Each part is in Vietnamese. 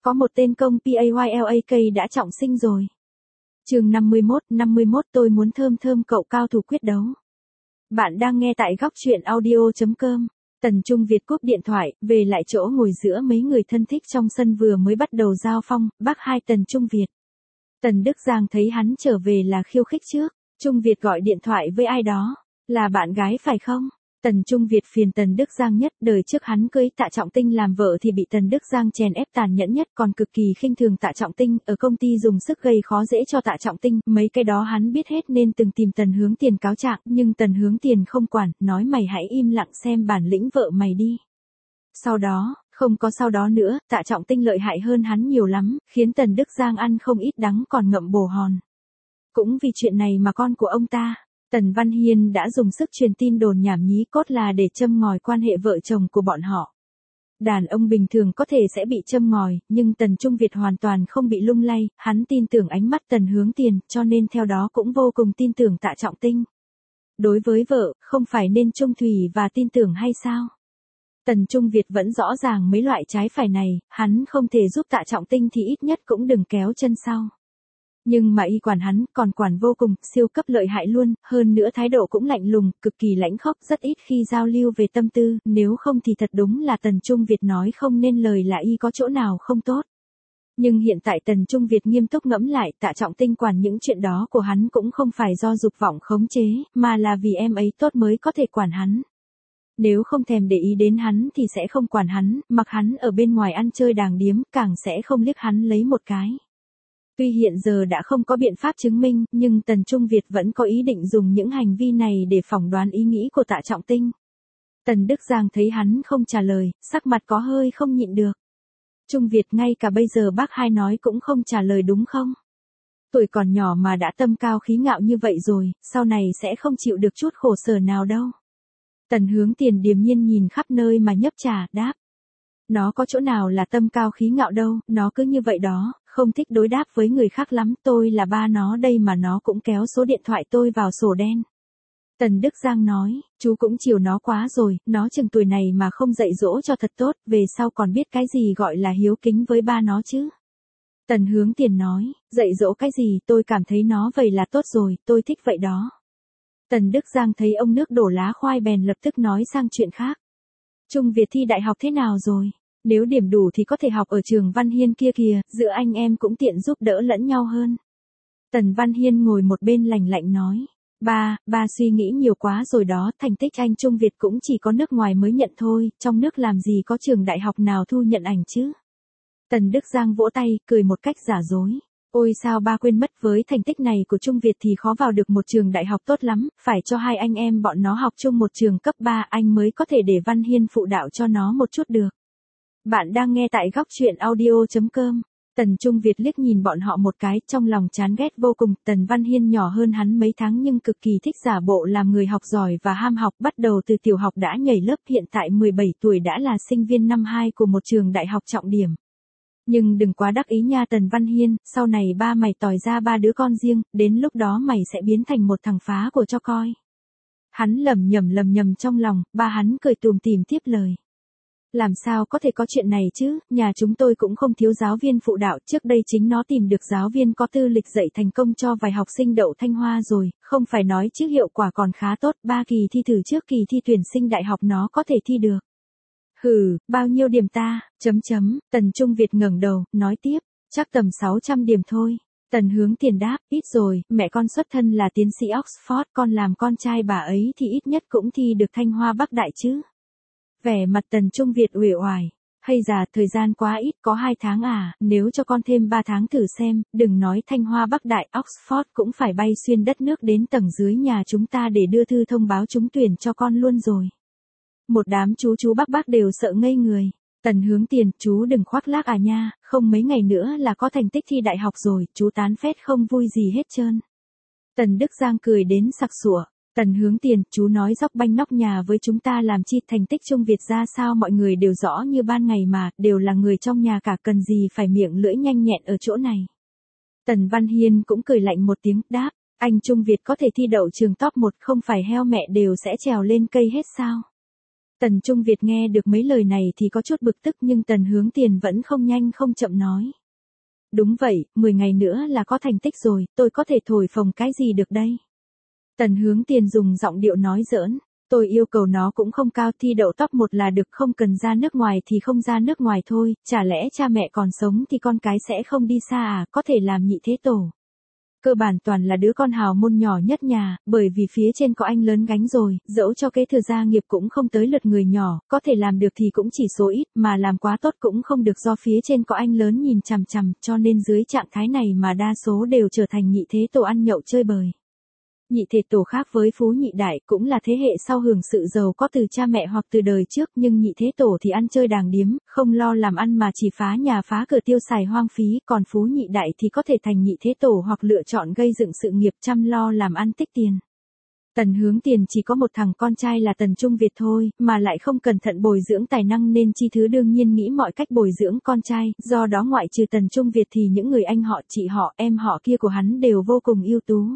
có một tên công PAYLAK đã trọng sinh rồi. Chương 51 tôi muốn thơm thơm cậu cao thủ quyết đấu. Bạn đang nghe tại góc truyện audio.com. Tần Trung Việt cúp điện thoại, về lại chỗ ngồi giữa mấy người thân thích trong sân vừa mới bắt đầu giao phong, bác hai Tần Trung Việt. Tần Đức Giang thấy hắn trở về là khiêu khích trước. Trung Việt gọi điện thoại với ai đó, là bạn gái phải không? Tần Trung Việt phiền Tần Đức Giang nhất, đời trước hắn cưới Tạ Trọng Tinh làm vợ thì bị Tần Đức Giang chèn ép tàn nhẫn nhất, còn cực kỳ khinh thường Tạ Trọng Tinh, ở công ty dùng sức gây khó dễ cho Tạ Trọng Tinh, mấy cái đó hắn biết hết nên từng tìm Tần Hướng Tiền cáo trạng, nhưng Tần Hướng Tiền không quản, nói mày hãy im lặng xem bản lĩnh vợ mày đi. Sau đó, không có sau đó nữa, Tạ Trọng Tinh lợi hại hơn hắn nhiều lắm, khiến Tần Đức Giang ăn không ít đắng còn ngậm bồ hòn. Cũng vì chuyện này mà con của ông ta, Tần Văn Hiên đã dùng sức truyền tin đồn nhảm nhí cốt là để châm ngòi quan hệ vợ chồng của bọn họ. Đàn ông bình thường có thể sẽ bị châm ngòi, nhưng Tần Trung Việt hoàn toàn không bị lung lay, hắn tin tưởng ánh mắt Tần Hướng Tiền, cho nên theo đó cũng vô cùng tin tưởng Tạ Trọng Tinh. Đối với vợ, không phải nên trung thủy và tin tưởng hay sao? Tần Trung Việt vẫn rõ ràng mấy loại trái phải này, hắn không thể giúp Tạ Trọng Tinh thì ít nhất cũng đừng kéo chân sau. Nhưng mà y quản hắn, còn quản vô cùng, siêu cấp lợi hại luôn, hơn nữa thái độ cũng lạnh lùng, cực kỳ lãnh khốc, rất ít khi giao lưu về tâm tư, nếu không thì thật đúng là Tần Trung Việt nói không nên lời là y có chỗ nào không tốt. Nhưng hiện tại Tần Trung Việt nghiêm túc ngẫm lại, Tạ Trọng Tinh quản những chuyện đó của hắn cũng không phải do dục vọng khống chế, mà là vì em ấy tốt mới có thể quản hắn. Nếu không thèm để ý đến hắn thì sẽ không quản hắn, mặc hắn ở bên ngoài ăn chơi đàng điếm, càng sẽ không liếc hắn lấy một cái. Tuy hiện giờ đã không có biện pháp chứng minh, nhưng Tần Trung Việt vẫn có ý định dùng những hành vi này để phỏng đoán ý nghĩ của Tạ Trọng Tinh. Tần Đức Giang thấy hắn không trả lời, sắc mặt có hơi không nhịn được. Trung Việt, ngay cả bây giờ bác hai nói cũng không trả lời đúng không? Tuổi còn nhỏ mà đã tâm cao khí ngạo như vậy rồi, sau này sẽ không chịu được chút khổ sở nào đâu. Tần Hướng Tiền điềm nhiên nhìn khắp nơi mà nhấp trà, đáp. Nó có chỗ nào là tâm cao khí ngạo đâu, nó cứ như vậy đó, không thích đối đáp với người khác lắm, tôi là ba nó đây mà nó cũng kéo số điện thoại tôi vào sổ đen. Tần Đức Giang nói, chú cũng chiều nó quá rồi, nó chừng tuổi này mà không dạy dỗ cho thật tốt, về sau còn biết cái gì gọi là hiếu kính với ba nó chứ. Tần Hướng Tiền nói, dạy dỗ cái gì, tôi cảm thấy nó vậy là tốt rồi, tôi thích vậy đó. Tần Đức Giang thấy ông nước đổ lá khoai bèn lập tức nói sang chuyện khác. Trung Việt thi đại học thế nào rồi? Nếu điểm đủ thì có thể học ở trường Văn Hiên kia kìa, giữa anh em cũng tiện giúp đỡ lẫn nhau hơn. Tần Văn Hiên ngồi một bên lạnh lạnh nói. Ba suy nghĩ nhiều quá rồi đó, thành tích anh Trung Việt cũng chỉ có nước ngoài mới nhận thôi, trong nước làm gì có trường đại học nào thu nhận ảnh chứ? Tần Đức Giang vỗ tay, cười một cách giả dối. Ôi sao ba quên mất, với thành tích này của Trung Việt thì khó vào được một trường đại học tốt lắm, phải cho hai anh em bọn nó học chung một trường cấp 3 anh mới có thể để Văn Hiên phụ đạo cho nó một chút được. Bạn đang nghe tại góc truyện audio.com. Tần Trung Việt liếc nhìn bọn họ một cái, trong lòng chán ghét vô cùng. Tần Văn Hiên nhỏ hơn hắn mấy tháng nhưng cực kỳ thích giả bộ làm người học giỏi và ham học, bắt đầu từ tiểu học đã nhảy lớp, hiện tại 17 tuổi đã là sinh viên năm 2 của một trường đại học trọng điểm. Nhưng đừng quá đắc ý nha Tần Văn Hiên, sau này ba mày tỏi ra 3 đứa con riêng, đến lúc đó mày sẽ biến thành một thằng phá của cho coi. Hắn lầm nhầm trong lòng, ba hắn cười tùm tìm tiếp lời. Làm sao có thể có chuyện này chứ, nhà chúng tôi cũng không thiếu giáo viên phụ đạo, trước đây chính nó tìm được giáo viên có tư lịch dạy thành công cho vài học sinh đậu Thanh Hoa rồi, không phải nói chứ hiệu quả còn khá tốt, 3 kỳ thi thử trước kỳ thi tuyển sinh đại học nó có thể thi được. Hừ, bao nhiêu điểm ta, Tần Trung Việt ngẩng đầu, nói tiếp, chắc tầm 600 điểm thôi. Tần Hướng Tiền đáp, ít rồi, mẹ con xuất thân là tiến sĩ Oxford, con làm con trai bà ấy thì ít nhất cũng thi được Thanh Hoa Bắc Đại chứ. Vẻ mặt Tần Trung Việt uể oải, hay già, thời gian quá ít, có 2 tháng à, nếu cho con thêm 3 tháng thử xem, đừng nói Thanh Hoa Bắc Đại, Oxford cũng phải bay xuyên đất nước đến tầng dưới nhà chúng ta để đưa thư thông báo trúng tuyển cho con luôn rồi. Một đám chú bác đều sợ ngây người. Tần Hướng Tiền, chú đừng khoác lác à nha, không mấy ngày nữa là có thành tích thi đại học rồi, chú tán phét không vui gì hết trơn. Tần Đức Giang cười đến sặc sụa. Tần Hướng Tiền, chú nói dóc banh nóc nhà với chúng ta làm chi, thành tích Trung Việt ra sao mọi người đều rõ như ban ngày mà, đều là người trong nhà cả, cần gì phải miệng lưỡi nhanh nhẹn ở chỗ này. Tần Văn Hiên cũng cười lạnh một tiếng, đáp, anh Trung Việt có thể thi đậu trường top 1 không phải heo mẹ đều sẽ trèo lên cây hết sao? Tần Trung Việt nghe được mấy lời này thì có chút bực tức nhưng Tần Hướng Tiền vẫn không nhanh không chậm nói. Đúng vậy, 10 ngày nữa là có thành tích rồi, tôi có thể thổi phồng cái gì được đây? Tần Hướng Tiền dùng giọng điệu nói giỡn. Tôi yêu cầu nó cũng không cao, thi đậu top 1 là được, không cần ra nước ngoài thì không ra nước ngoài thôi, chả lẽ cha mẹ còn sống thì con cái sẽ không đi xa à, có thể làm nhị thế tổ. Cơ bản toàn là đứa con hào môn nhỏ nhất nhà, bởi vì phía trên có anh lớn gánh rồi, dẫu cho kế thừa gia nghiệp cũng không tới lượt người nhỏ, có thể làm được thì cũng chỉ số ít, mà làm quá tốt cũng không được do phía trên có anh lớn nhìn chằm chằm, cho nên dưới trạng thái này mà đa số đều trở thành nhị thế tổ ăn nhậu chơi bời. Nhị thế tổ khác với phú nhị đại, cũng là thế hệ sau hưởng sự giàu có từ cha mẹ hoặc từ đời trước, nhưng nhị thế tổ thì ăn chơi đàng điếm, không lo làm ăn mà chỉ phá nhà phá cửa tiêu xài hoang phí, còn phú nhị đại thì có thể thành nhị thế tổ hoặc lựa chọn gây dựng sự nghiệp chăm lo làm ăn tích tiền. Tần Hướng Tiền chỉ có một thằng con trai là Tần Trung Việt thôi, mà lại không cẩn thận bồi dưỡng tài năng nên Chi Thứ đương nhiên nghĩ mọi cách bồi dưỡng con trai, do đó ngoại trừ Tần Trung Việt thì những người anh họ, chị họ, em họ kia của hắn đều vô cùng ưu tú.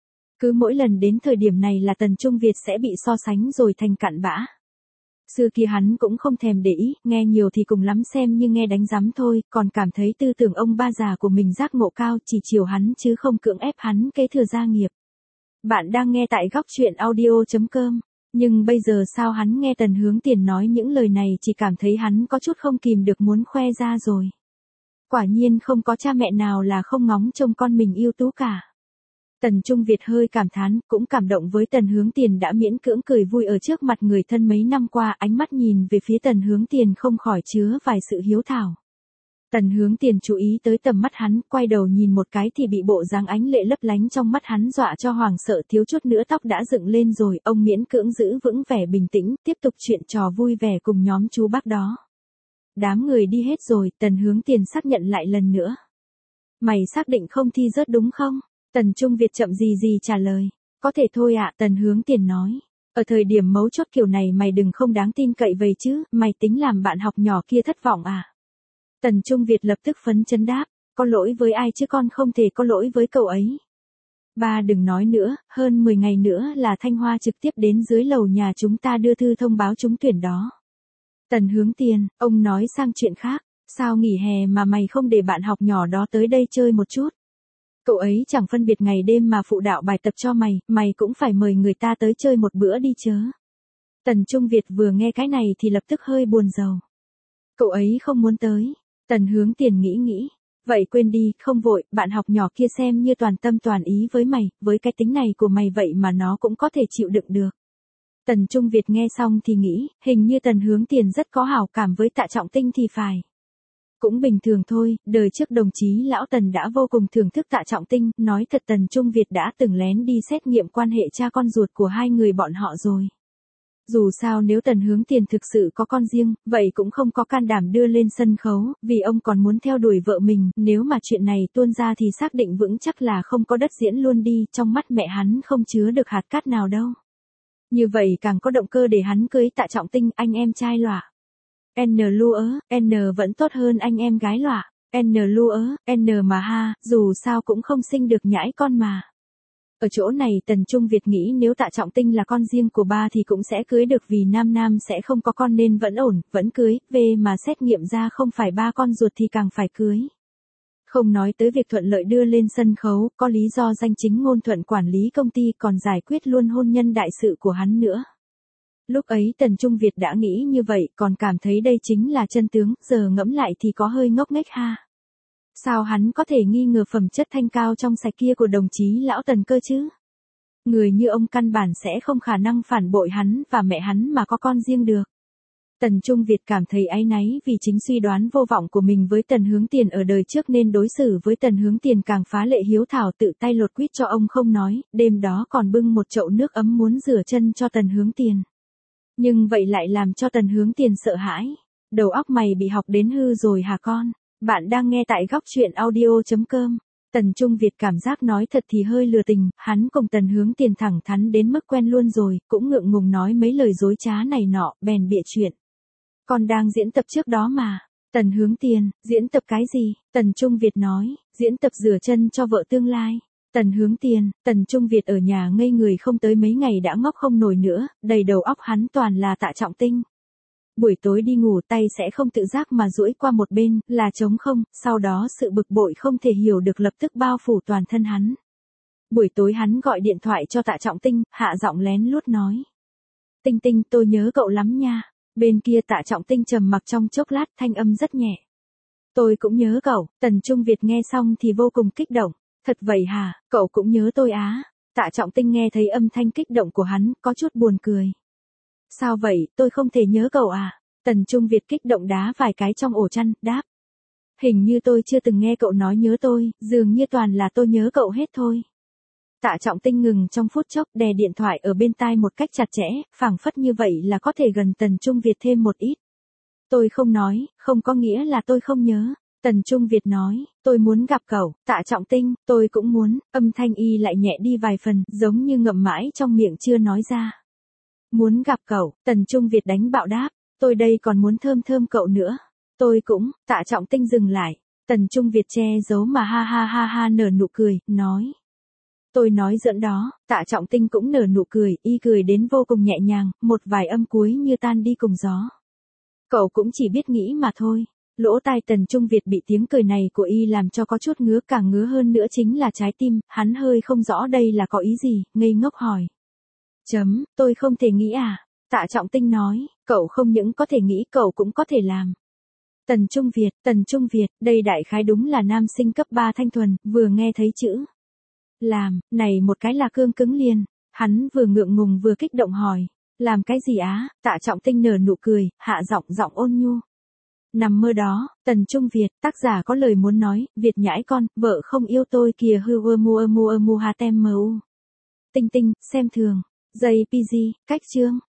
Cứ mỗi lần đến thời điểm này là Tần Trung Việt sẽ bị so sánh rồi thành cặn bã. Xưa kia hắn cũng không thèm để ý, nghe nhiều thì cùng lắm xem như nghe đánh giám thôi, còn cảm thấy tư tưởng ông ba già của mình giác ngộ cao, chỉ chiều hắn chứ không cưỡng ép hắn kế thừa gia nghiệp. Bạn đang nghe tại góc truyện audio.com, nhưng bây giờ sao hắn nghe Tần Hướng Tiền nói những lời này chỉ cảm thấy hắn có chút không kìm được muốn khoe ra rồi. Quả nhiên không có cha mẹ nào là không ngóng trông con mình ưu tú cả. Tần Trung Việt hơi cảm thán, cũng cảm động với Tần Hướng Tiền đã miễn cưỡng cười vui ở trước mặt người thân mấy năm qua, ánh mắt nhìn về phía Tần Hướng Tiền không khỏi chứa vài sự hiếu thảo. Tần Hướng Tiền chú ý tới tầm mắt hắn, quay đầu nhìn một cái thì bị bộ dáng ánh lệ lấp lánh trong mắt hắn dọa cho hoảng sợ, thiếu chút nữa tóc đã dựng lên rồi, ông miễn cưỡng giữ vững vẻ bình tĩnh, tiếp tục chuyện trò vui vẻ cùng nhóm chú bác đó. Đám người đi hết rồi, Tần Hướng Tiền xác nhận lại lần nữa. Mày xác định không thi rớt đúng không? Tần Trung Việt chậm gì gì trả lời. Có thể thôi ạ, Tần Hướng Tiền nói. Ở thời điểm mấu chốt kiểu này mày đừng không đáng tin cậy vậy chứ, mày tính làm bạn học nhỏ kia thất vọng à? Tần Trung Việt lập tức phấn chấn đáp, có lỗi với ai chứ con không thể có lỗi với cậu ấy. Ba đừng nói nữa, hơn 10 ngày nữa là Thanh Hoa trực tiếp đến dưới lầu nhà chúng ta đưa thư thông báo trúng tuyển đó. Tần Hướng Tiền, ông nói sang chuyện khác, sao nghỉ hè mà mày không để bạn học nhỏ đó tới đây chơi một chút? Cậu ấy chẳng phân biệt ngày đêm mà phụ đạo bài tập cho mày, mày cũng phải mời người ta tới chơi một bữa đi chớ. Tần Trung Việt vừa nghe cái này thì lập tức hơi buồn rầu. Cậu ấy không muốn tới. Tần Hướng Tiền nghĩ. Vậy quên đi, không vội, bạn học nhỏ kia xem như toàn tâm toàn ý với mày, với cái tính này của mày vậy mà nó cũng có thể chịu đựng được. Tần Trung Việt nghe xong thì nghĩ, hình như Tần Hướng Tiền rất có hảo cảm với Tạ Trọng Tinh thì phải. Cũng bình thường thôi, đời trước đồng chí Lão Tần đã vô cùng thưởng thức Tạ Trọng Tinh, nói thật Tần Trung Việt đã từng lén đi xét nghiệm quan hệ cha con ruột của hai người bọn họ rồi. Dù sao nếu Tần Hướng Tiền thực sự có con riêng, vậy cũng không có can đảm đưa lên sân khấu, vì ông còn muốn theo đuổi vợ mình, nếu mà chuyện này tuôn ra thì xác định vững chắc là không có đất diễn luôn đi, trong mắt mẹ hắn không chứa được hạt cát nào đâu. Như vậy càng có động cơ để hắn cưới Tạ Trọng Tinh, anh em trai lọa. N lúa, N vẫn tốt hơn anh em gái lọa. N lúa, N mà ha, dù sao cũng không sinh được nhãi con mà. Ở chỗ này Tần Trung Việt nghĩ nếu Tạ Trọng Tinh là con riêng của ba thì cũng sẽ cưới được vì Nam sẽ không có con nên vẫn ổn, vẫn cưới, về mà xét nghiệm ra không phải ba con ruột thì càng phải cưới. Không nói tới việc thuận lợi đưa lên sân khấu, có lý do danh chính ngôn thuận quản lý công ty còn giải quyết luôn hôn nhân đại sự của hắn nữa. Lúc ấy Tần Trung Việt đã nghĩ như vậy, còn cảm thấy đây chính là chân tướng, giờ ngẫm lại thì có hơi ngốc nghếch ha. Sao hắn có thể nghi ngờ phẩm chất thanh cao trong sạch kia của đồng chí Lão Tần cơ chứ? Người như ông căn bản sẽ không khả năng phản bội hắn và mẹ hắn mà có con riêng được. Tần Trung Việt cảm thấy áy náy vì chính suy đoán vô vọng của mình với Tần Hướng Tiền ở đời trước nên đối xử với Tần Hướng Tiền càng phá lệ hiếu thảo, tự tay lột quýt cho ông không nói, đêm đó còn bưng một chậu nước ấm muốn rửa chân cho Tần Hướng Tiền. Nhưng vậy lại làm cho Tần Hướng Tiền sợ hãi. Đầu óc mày bị học đến hư rồi hả con? Bạn đang nghe tại góc truyện audio.com. Tần Trung Việt cảm giác nói thật thì hơi lừa tình, hắn cùng Tần Hướng Tiền thẳng thắn đến mức quen luôn rồi, cũng ngượng ngùng nói mấy lời dối trá này nọ, bèn bịa chuyện. Con đang diễn tập trước đó mà. Tần Hướng Tiền, diễn tập cái gì? Tần Trung Việt nói, diễn tập rửa chân cho vợ tương lai. Tần Hướng Tiền, Tần Trung Việt ở nhà ngây người không tới mấy ngày đã ngốc không nổi nữa, đầy đầu óc hắn toàn là Tạ Trọng Tinh. Buổi tối đi ngủ tay sẽ không tự giác mà duỗi qua một bên, là trống không, sau đó sự bực bội không thể hiểu được lập tức bao phủ toàn thân hắn. Buổi tối hắn gọi điện thoại cho Tạ Trọng Tinh, hạ giọng lén lút nói. Tinh Tinh, tôi nhớ cậu lắm nha. Bên kia Tạ Trọng Tinh trầm mặc trong chốc lát, thanh âm rất nhẹ. Tôi cũng nhớ cậu. Tần Trung Việt nghe xong thì vô cùng kích động. Thật vậy hả, cậu cũng nhớ tôi á? Tạ Trọng Tinh nghe thấy âm thanh kích động của hắn, có chút buồn cười. Sao vậy, tôi không thể nhớ cậu à? Tần Trung Việt kích động đá vài cái trong ổ chăn, đáp. Hình như tôi chưa từng nghe cậu nói nhớ tôi, dường như toàn là tôi nhớ cậu hết thôi. Tạ Trọng Tinh ngừng trong phút chốc, đè điện thoại ở bên tai một cách chặt chẽ, phảng phất như vậy là có thể gần Tần Trung Việt thêm một ít. Tôi không nói, không có nghĩa là tôi không nhớ. Tần Trung Việt nói, tôi muốn gặp cậu. Tạ Trọng Tinh, tôi cũng muốn. Âm thanh y lại nhẹ đi vài phần, giống như ngậm mãi trong miệng chưa nói ra. Muốn gặp cậu. Tần Trung Việt đánh bạo đáp, tôi đây còn muốn thơm thơm cậu nữa. Tôi cũng. Tạ Trọng Tinh dừng lại. Tần Trung Việt che giấu mà ha ha ha ha nở nụ cười, nói. Tôi nói giỡn đó. Tạ Trọng Tinh cũng nở nụ cười, y cười đến vô cùng nhẹ nhàng, một vài âm cuối như tan đi cùng gió. Cậu cũng chỉ biết nghĩ mà thôi. Lỗ tai Tần Trung Việt bị tiếng cười này của y làm cho có chút ngứa, càng ngứa hơn nữa chính là trái tim, hắn hơi không rõ đây là có ý gì, ngây ngốc hỏi. Tôi không thể nghĩ à? Tạ Trọng Tinh nói, cậu không những có thể nghĩ, cậu cũng có thể làm. Tần Trung Việt, đây đại khái đúng là nam sinh cấp 3 thanh thuần, vừa nghe thấy chữ làm, này một cái là cương cứng liền. Hắn vừa ngượng ngùng vừa kích động hỏi, làm cái gì á? Tạ Trọng Tinh nở nụ cười, hạ giọng ôn nhu. Nằm mơ đó. Tần Trung Việt, tác giả có lời muốn nói, Việt nhãi con, vợ không yêu tôi kìa hư mu ha tem mu. Tinh Tinh, xem thường. JPG, cách chương.